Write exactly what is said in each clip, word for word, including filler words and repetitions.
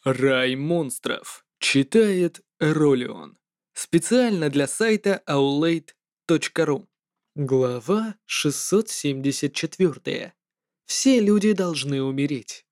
Рай монстров. Читает Ролион. Специально для сайта аулейт точка ру. Глава шестьсот семьдесят четыре. Все люди должны умереть.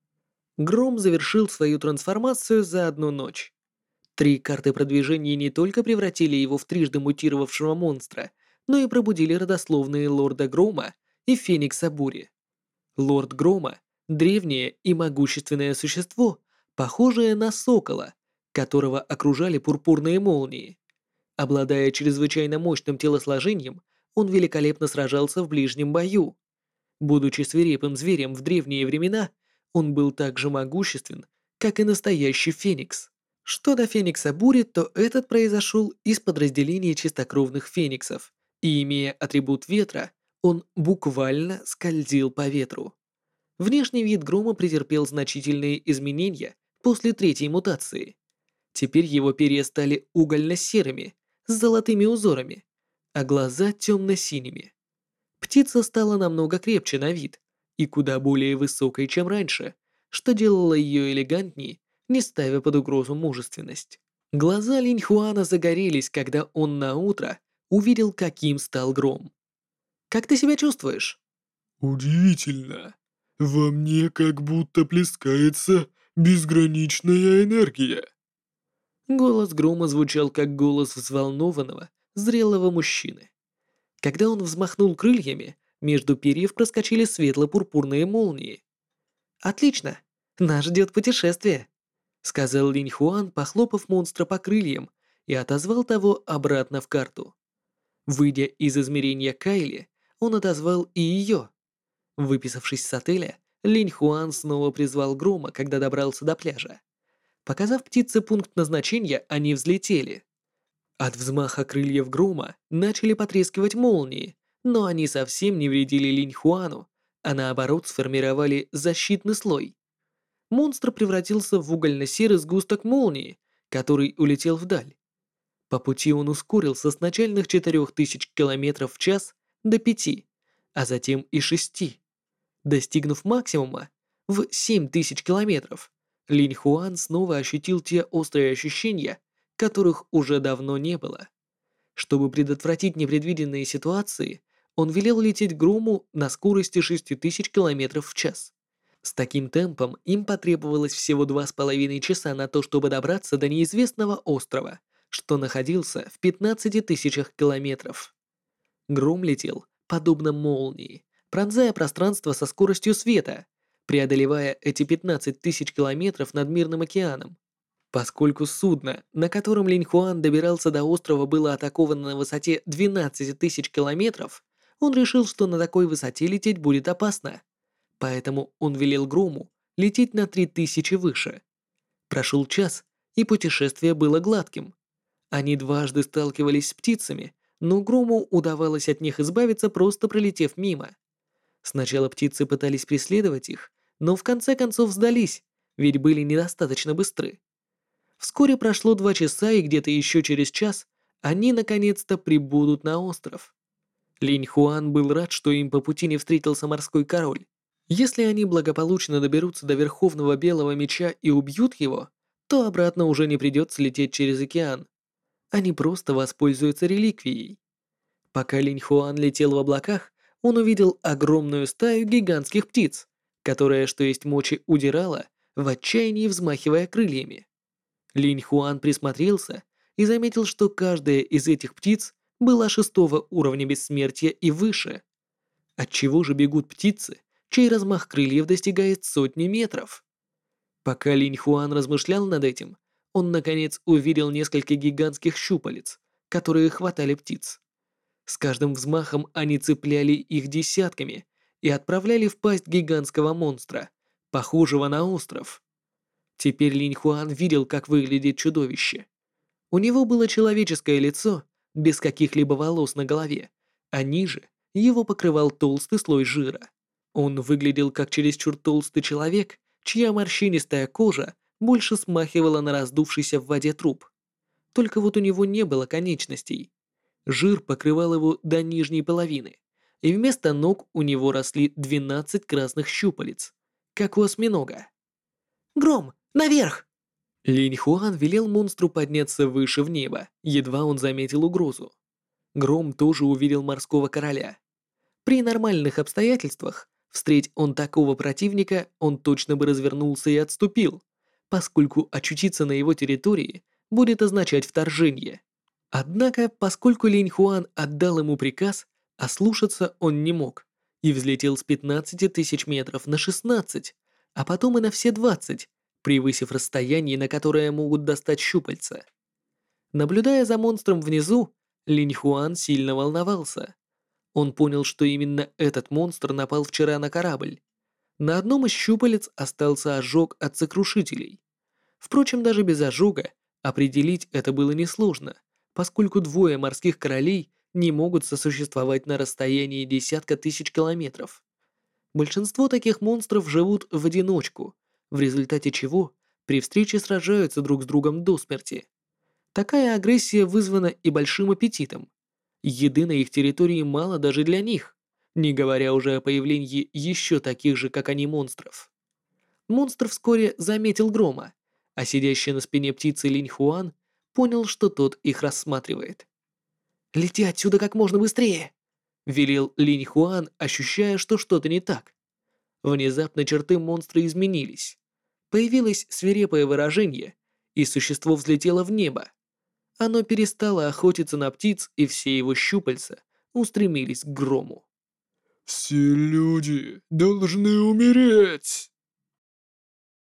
Гром завершил свою трансформацию за одну ночь. Три карты продвижения не только превратили его в трижды мутировавшего монстра, но и пробудили родословные Лорда Грома и Феникса Бури. Лорд Грома — древнее и могущественное существо, похожее на сокола, которого окружали пурпурные молнии. Обладая чрезвычайно мощным телосложением, он великолепно сражался в ближнем бою. Будучи свирепым зверем в древние времена, он был так же могуществен, как и настоящий Феникс. Что до Феникса Бури, то этот произошел из подразделения чистокровных фениксов, и, имея атрибут ветра, он буквально скользил по ветру. Внешний вид Грома претерпел значительные изменения после третьей мутации. Теперь его перья стали угольно-серыми, с золотыми узорами, а глаза темно-синими. Птица стала намного крепче на вид и куда более высокой, чем раньше, что делало ее элегантнее, не ставя под угрозу мужественность. Глаза Линь Хуана загорелись, когда он наутро увидел, каким стал Гром. «Как ты себя чувствуешь?» Удивительно. Во мне как будто плескается безграничная энергия. Голос Грома звучал как голос взволнованного, зрелого мужчины. Когда он взмахнул крыльями, между перьев проскочили светло-пурпурные молнии. «Отлично! Нас ждет путешествие!» — сказал Линь Хуан, похлопав монстра по крыльям и отозвал того обратно в карту. Выйдя из измерения Кайли, он отозвал и ее. Выписавшись с отеля, Линь Хуан снова призвал Грома, когда добрался до пляжа. Показав птице пункт назначения, они взлетели. От взмаха крыльев Грома начали потрескивать молнии, но они совсем не вредили Линь Хуану, а наоборот сформировали защитный слой. Монстр превратился в угольно-серый сгусток молнии, который улетел вдаль. По пути он ускорился с начальных четырёх тысяч километров в час до пяти, а затем и шести. Достигнув максимума в семь тысяч километров, Линь Хуан снова ощутил те острые ощущения, которых уже давно не было. Чтобы предотвратить непредвиденные ситуации, он велел лететь Грому на скорости шесть тысяч километров в час. С таким темпом им потребовалось всего два с половиной часа на то, чтобы добраться до неизвестного острова, что находился в пятнадцати тысячах километров. Гром летел, подобно молнии, пронзая пространство со скоростью света, преодолевая эти пятнадцать тысяч километров над Мирным океаном. Поскольку судно, на котором Линь Хуан добирался до острова, было атаковано на высоте двенадцати тысяч километров, он решил, что на такой высоте лететь будет опасно. Поэтому он велел Грому лететь на три тысячи выше. Прошел час, и путешествие было гладким. Они дважды сталкивались с птицами, но Грому удавалось от них избавиться, просто пролетев мимо. Сначала птицы пытались преследовать их, но в конце концов сдались, ведь были недостаточно быстры. Вскоре прошло два часа, и где-то еще через час они наконец-то прибудут на остров. Линь Хуан был рад, что им по пути не встретился морской король. Если они благополучно доберутся до Верховного Белого Меча и убьют его, то обратно уже не придется лететь через океан. Они просто воспользуются реликвией. Пока Линь Хуан летел в облаках, он увидел огромную стаю гигантских птиц, которая, что есть мочи, удирала, в отчаянии взмахивая крыльями. Линь Хуан присмотрелся и заметил, что каждая из этих птиц была шестого уровня бессмертия и выше. Отчего же бегут птицы, чей размах крыльев достигает сотни метров? Пока Линь Хуан размышлял над этим, он наконец увидел несколько гигантских щупалец, которые хватали птиц. С каждым взмахом они цепляли их десятками и отправляли в пасть гигантского монстра, похожего на остров. Теперь Линь Хуан видел, как выглядит чудовище. У него было человеческое лицо, без каких-либо волос на голове, а ниже его покрывал толстый слой жира. Он выглядел как чересчур толстый человек, чья морщинистая кожа больше смахивала на раздувшийся в воде труп. Только вот у него не было конечностей. Жир покрывал его до нижней половины, и вместо ног у него росли двенадцать красных щупалец, как у осьминога. «Гром, Наверх!» Линь Хуан велел монстру подняться выше в небо, едва он заметил угрозу. Гром тоже увидел морского короля. При нормальных обстоятельствах, встреть он такого противника, он точно бы развернулся и отступил, поскольку очутиться на его территории будет означать вторжение. Однако, поскольку Линь Хуан отдал ему приказ, ослушаться он не мог и взлетел с пятнадцати тысяч метров на шестнадцать, а потом и на все двадцать, превысив расстояние, на которое могут достать щупальца. Наблюдая за монстром внизу, Линь Хуан сильно волновался. Он понял, что именно этот монстр напал вчера на корабль. На одном из щупалец остался ожог от сокрушителей. Впрочем, даже без ожога определить это было несложно, поскольку двое морских королей не могут сосуществовать на расстоянии десятка тысяч километров. Большинство таких монстров живут в одиночку, в результате чего при встрече сражаются друг с другом до смерти. Такая агрессия вызвана и большим аппетитом. Еды на их территории мало даже для них, не говоря уже о появлении еще таких же, как они, монстров. Монстр вскоре заметил грома, а сидящий на спине птицы Линь Хуан понял, что тот их рассматривает. «Лети отсюда как можно быстрее!» — велел Линь Хуан, ощущая, что что-то не так. Внезапно черты монстра изменились. Появилось свирепое выражение, и существо взлетело в небо. Оно перестало охотиться на птиц, и все его щупальца устремились к грому. «Все люди должны умереть!»